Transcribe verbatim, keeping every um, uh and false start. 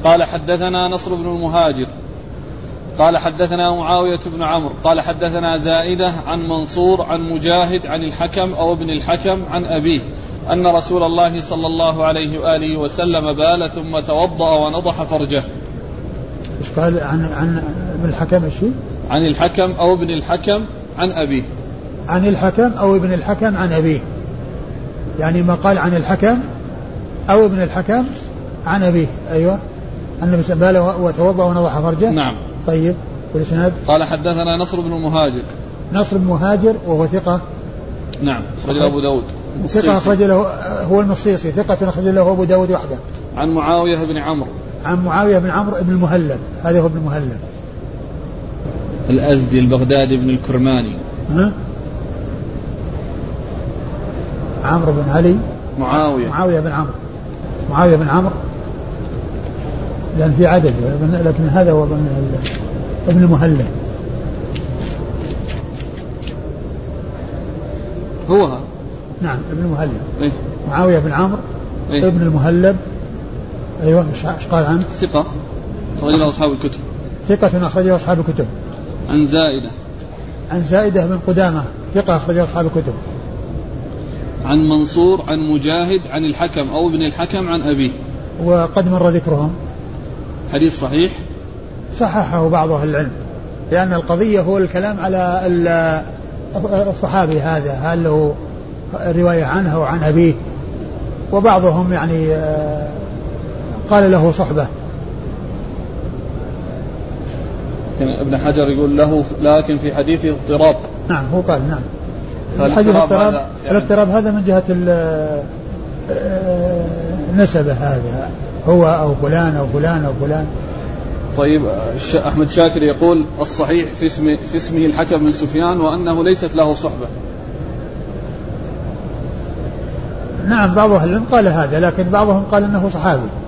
قال حدثنا نصر بن المهاجر قال حدثنا معاوية بن عمرو قال حدثنا زائدة عن منصور عن مجاهد عن الحكم أو ابن الحكم عن أبيه أن رسول الله صلى الله عليه وآله وسلم بال ثم توضأ ونضح فرجه. إيش قال عن عن ابن الحكم الشيء؟ عن الحكم أو ابن الحكم عن أبيه. عن الحكم أو ابن الحكم عن أبيه، يعني ما قال عن الحكم أو ابن الحكم عن أبيه. أيوة، أن بال وتوضأ ونضح فرجه. نعم. طيب، والإسناد؟ قال حدثنا نصر بن المهاجر. نصر بن المهاجر وهو ثقة. نعم، رجل أبو داود. ثقة أخرج له هو المصيصي، ثقة أخرج له أبو داود وحده. عن معاوية بن عمرو. عن معاوية بن عمرو بن المهلب، هذا هو ابن المهلب. الأزدي البغدادي بن الكرماني. ها؟ عمرو بن علي. معاوية. معاوية بن عمرو. معاوية بن عمرو، لأن في عدد، لكن هذا هو ابن المهلب. هو نعم ابن المهلب. إيه؟ معاوية بن عمرو. إيه؟ ابن المهلب. أيوة، ايش قال عنه؟ ثقة أخرج له أصحاب الكتب. ثقة أخرج له أصحاب الكتب. عن زائدة. عن زائدة بن قدامة، ثقة أخرج له أصحاب الكتب. عن منصور عن مجاهد عن الحكم أو ابن الحكم عن أبيه. وقد مر ذكرهم. حديث صحيح. صححه بعض أهل العلم، لأن القضية هو الكلام على الصحابي هذا، هل له رواية عنه أو عن أبيه، وبعضهم يعني قال له صحبة. ابن حجر يقول له لكن في حديثه اضطراب. نعم هو قال نعم. الحديث الاضطراب هذا يعني الاضطراب هذا من جهة النسبة، هذا هو أو فلان أو فلان أو فلان. طيب أحمد شاكر يقول الصحيح في اسم في اسمه الحكم بن سفيان وأنه ليست له صحبة. نعم بعض أهل العلم قال هذا، لكن بعضهم قال أنه صحابي.